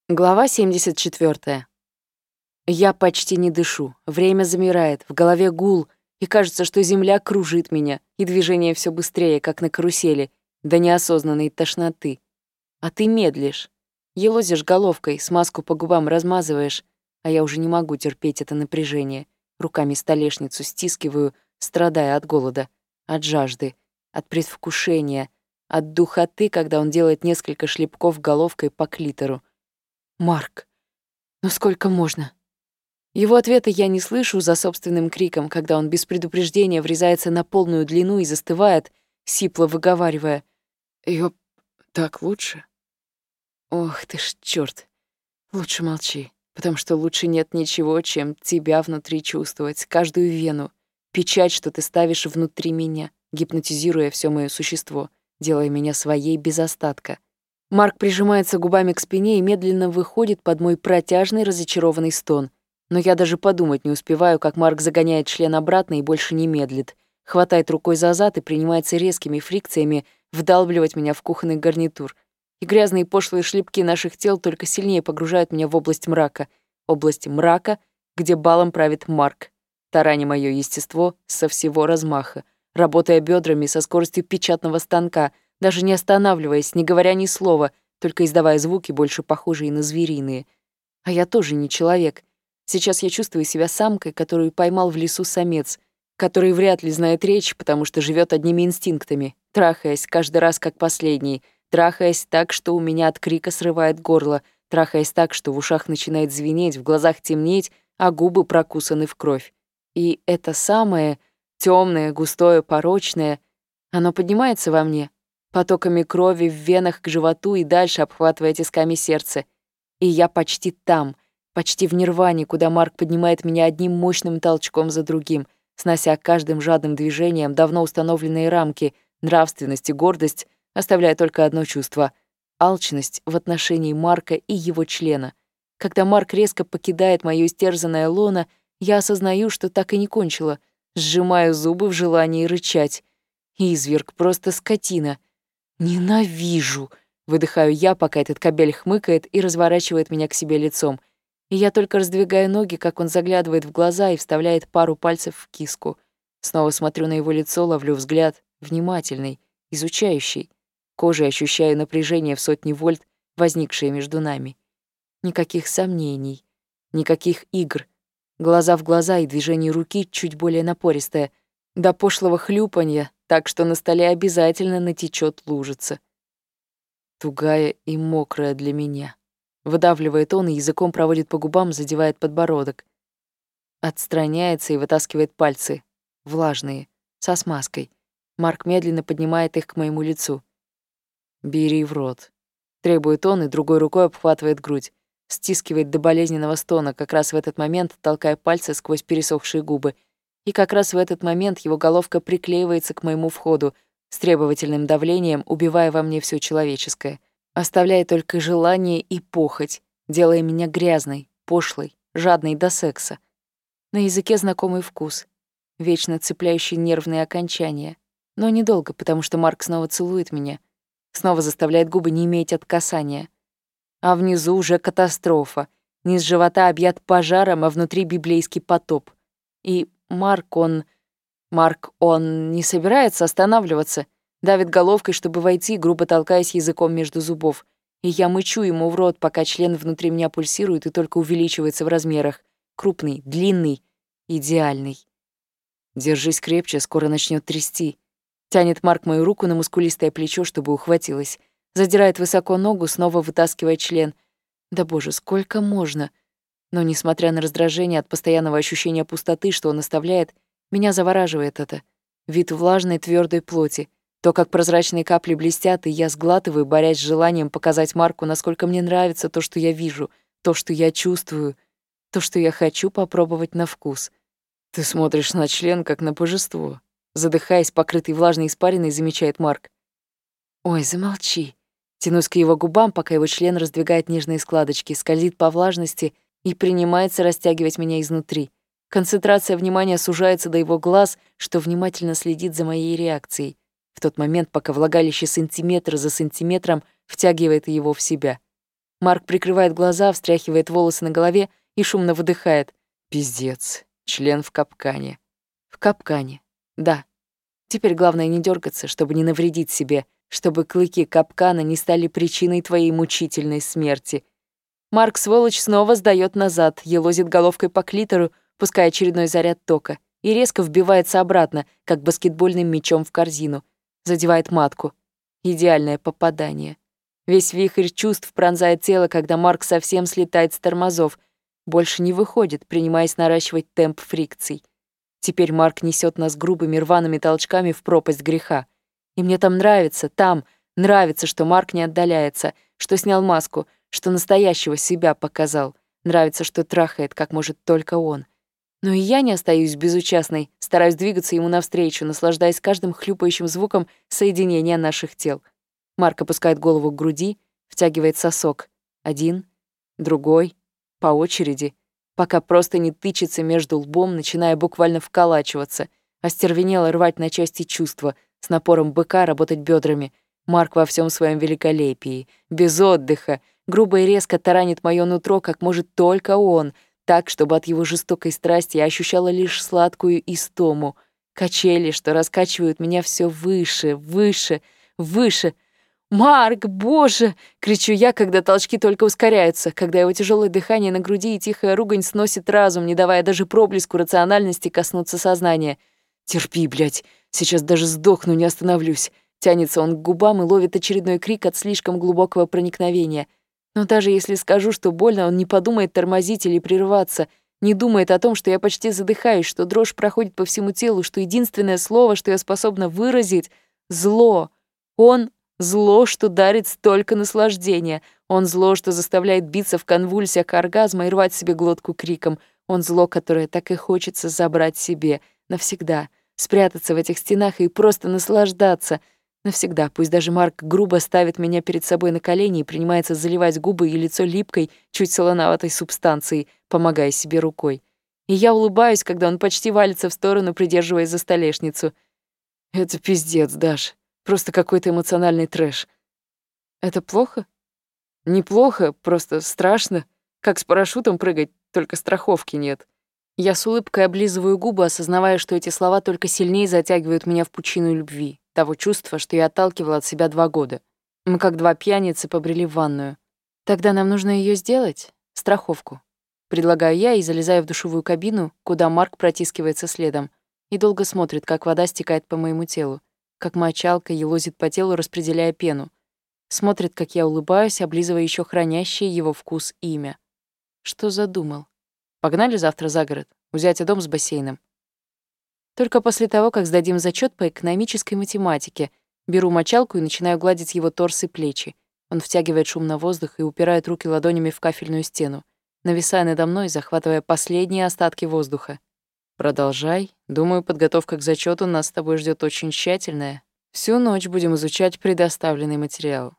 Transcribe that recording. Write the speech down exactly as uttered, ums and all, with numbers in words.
Глава семьдесят четвёртая. Я почти не дышу, время замирает, в голове гул, и кажется, что земля кружит меня, и движение все быстрее, как на карусели, до неосознанной тошноты. А ты медлишь. Елозишь головкой, смазку по губам размазываешь, а я уже не могу терпеть это напряжение. Руками столешницу стискиваю, страдая от голода, от жажды, от предвкушения, от духоты, когда он делает несколько шлепков головкой по клитору. «Марк, ну сколько можно?» Его ответа я не слышу за собственным криком, когда он без предупреждения врезается на полную длину и застывает, сипло выговаривая: «Ёп, так лучше?» Ох ты ж чёрт. Лучше молчи, потому что лучше нет ничего, чем тебя внутри чувствовать, каждую вену, печать, что ты ставишь внутри меня, гипнотизируя всё моё существо, делая меня своей без остатка. Марк прижимается губами к спине и медленно выходит под мой протяжный разочарованный стон. Но я даже подумать не успеваю, как Марк загоняет член обратно и больше не медлит, хватает рукой за зад и принимается резкими фрикциями вдалбливать меня в кухонный гарнитур. И грязные пошлые шлепки наших тел только сильнее погружают меня в область мрака. Область мрака, где балом правит Марк, тараня моё естество со всего размаха, работая бёдрами со скоростью печатного станка, даже не останавливаясь, не говоря ни слова, только издавая звуки, больше похожие на звериные. А я тоже не человек. Сейчас я чувствую себя самкой, которую поймал в лесу самец, который вряд ли знает речь, потому что живет одними инстинктами, трахаясь каждый раз как последний, трахаясь так, что у меня от крика срывает горло, трахаясь так, что в ушах начинает звенеть, в глазах темнеть, а губы прокусаны в кровь. И это самое темное, густое, порочное, оно поднимается во мне, потоками крови в венах к животу и дальше обхватывая тисками сердце. И я почти там, почти в нирване, куда Марк поднимает меня одним мощным толчком за другим, снося каждым жадным движением давно установленные рамки, нравственность и гордость, оставляя только одно чувство — алчность в отношении Марка и его члена. Когда Марк резко покидает моё истерзанное лоно, я осознаю, что так и не кончила, сжимаю зубы в желании рычать. Изверг, просто скотина. «Ненавижу!» — выдыхаю я, пока этот кобель хмыкает и разворачивает меня к себе лицом. И я только раздвигаю ноги, как он заглядывает в глаза и вставляет пару пальцев в киску. Снова смотрю на его лицо, ловлю взгляд, внимательный, изучающий. Кожей ощущаю напряжение в сотни вольт, возникшее между нами. Никаких сомнений, никаких игр. Глаза в глаза и движение руки чуть более напористое, до пошлого хлюпанья, так что на столе обязательно натечет лужица. Тугая и мокрая для меня. Выдавливает он и языком проводит по губам, задевает подбородок. Отстраняется и вытаскивает пальцы, влажные, со смазкой. Марк медленно поднимает их к моему лицу. «Бери в рот», — требует он и другой рукой обхватывает грудь, стискивает до болезненного стона, как раз в этот момент толкая пальцы сквозь пересохшие губы. И как раз в этот момент его головка приклеивается к моему входу, с требовательным давлением убивая во мне всё человеческое, оставляя только желание и похоть, делая меня грязной, пошлой, жадной до секса. На языке знакомый вкус, вечно цепляющий нервные окончания. Но недолго, потому что Марк снова целует меня, снова заставляет губы неметь от касания. А внизу уже катастрофа. Низ живота объят пожаром, а внутри библейский потоп. И Марк, он... Марк, он не собирается останавливаться. Давит головкой, чтобы войти, грубо толкаясь языком между зубов. И я мычу ему в рот, пока член внутри меня пульсирует и только увеличивается в размерах. Крупный, длинный, идеальный. «Держись крепче, скоро начнет трясти». Тянет Марк мою руку на мускулистое плечо, чтобы ухватилась. Задирает высоко ногу, снова вытаскивая член. Да боже, сколько можно? Но, несмотря на раздражение от постоянного ощущения пустоты, что он оставляет, меня завораживает это. Вид влажной твердой плоти. То, как прозрачные капли блестят, и я сглатываю, борясь с желанием показать Марку, насколько мне нравится то, что я вижу, то, что я чувствую, то, что я хочу попробовать на вкус. «Ты смотришь на член, как на божество», — задыхаясь, покрытый влажной испариной, замечает Марк. «Ой, замолчи». Тянусь к его губам, пока его член раздвигает нежные складочки, скользит по влажности и принимается растягивать меня изнутри. Концентрация внимания сужается до его глаз, что внимательно следит за моей реакцией. В тот момент, пока влагалище сантиметр за сантиметром втягивает его в себя. Марк прикрывает глаза, встряхивает волосы на голове и шумно выдыхает. Пиздец. Член в капкане. В капкане. Да. Теперь главное не дергаться, чтобы не навредить себе, чтобы клыки капкана не стали причиной твоей мучительной смерти. Марк, сволочь, снова сдаёт назад, елозит головкой по клитору, пуская очередной заряд тока, и резко вбивается обратно, как баскетбольным мячом в корзину. Задевает матку. Идеальное попадание. Весь вихрь чувств пронзает тело, когда Марк совсем слетает с тормозов. Больше не выходит, принимаясь наращивать темп фрикций. Теперь Марк несет нас грубыми рваными толчками в пропасть греха. И мне там нравится, там нравится, что Марк не отдаляется, что снял маску, что настоящего себя показал. Нравится, что трахает, как может только он. Но и я не остаюсь безучастной, стараюсь двигаться ему навстречу, наслаждаясь каждым хлюпающим звуком соединения наших тел. Марк опускает голову к груди, втягивает сосок. Один, другой, по очереди, пока просто не тычется между лбом, начиная буквально вколачиваться, остервенело рвать на части чувства, с напором быка работать бедрами. Марк во всем своем великолепии, без отдыха, грубо и резко таранит мое нутро, как может только он, так, чтобы от его жестокой страсти я ощущала лишь сладкую истому. Качели, что раскачивают меня все выше, выше, выше. «Марк, боже!» — кричу я, когда толчки только ускоряются, когда его тяжелое дыхание на груди и тихая ругань сносит разум, не давая даже проблеску рациональности коснуться сознания. «Терпи, блядь, сейчас даже сдохну, не остановлюсь». Тянется он к губам и ловит очередной крик от слишком глубокого проникновения. Но даже если скажу, что больно, он не подумает тормозить или прерваться, не думает о том, что я почти задыхаюсь, что дрожь проходит по всему телу, что единственное слово, что я способна выразить — зло. Он — зло, что дарит столько наслаждения. Он — зло, что заставляет биться в конвульсиях оргазма и рвать себе глотку криком. Он — зло, которое так и хочется забрать себе. Навсегда. Спрятаться в этих стенах и просто наслаждаться. Навсегда. Пусть даже Марк грубо ставит меня перед собой на колени и принимается заливать губы и лицо липкой, чуть солоноватой субстанцией, помогая себе рукой. И я улыбаюсь, когда он почти валится в сторону, придерживаясь за столешницу. Это пиздец, Даш. Просто какой-то эмоциональный трэш. Это плохо? Неплохо, просто страшно. Как с парашютом прыгать, только страховки нет. Я с улыбкой облизываю губы, осознавая, что эти слова только сильнее затягивают меня в пучину любви, того чувства, что я отталкивала от себя два года. Мы как два пьяницы побрели в ванную. Тогда нам нужно ее сделать, страховку. Предлагаю я и залезаю в душевую кабину, куда Марк протискивается следом, и долго смотрит, как вода стекает по моему телу, как мочалка елозит по телу, распределяя пену. Смотрит, как я улыбаюсь, облизывая еще хранящее его вкус имя. Что задумал? Погнали завтра за город, у зятя дом с бассейном. Только после того, как сдадим зачет по экономической математике, беру мочалку и начинаю гладить его торс и плечи. Он втягивает шумно воздух и упирает руки ладонями в кафельную стену, нависая надо мной, захватывая последние остатки воздуха. Продолжай. Думаю, подготовка к зачету нас с тобой ждет очень тщательная. Всю ночь будем изучать предоставленный материал.